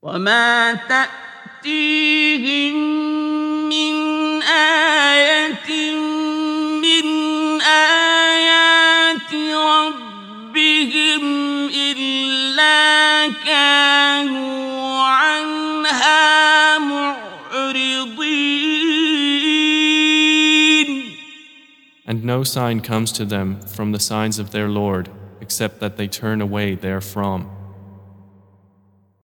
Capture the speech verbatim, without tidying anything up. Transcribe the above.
وما تأتيهم من آية من آيات ربهم إلا كانوا عنها معرضين. And no sign comes to them from the signs of their Lord except that they turn away therefrom.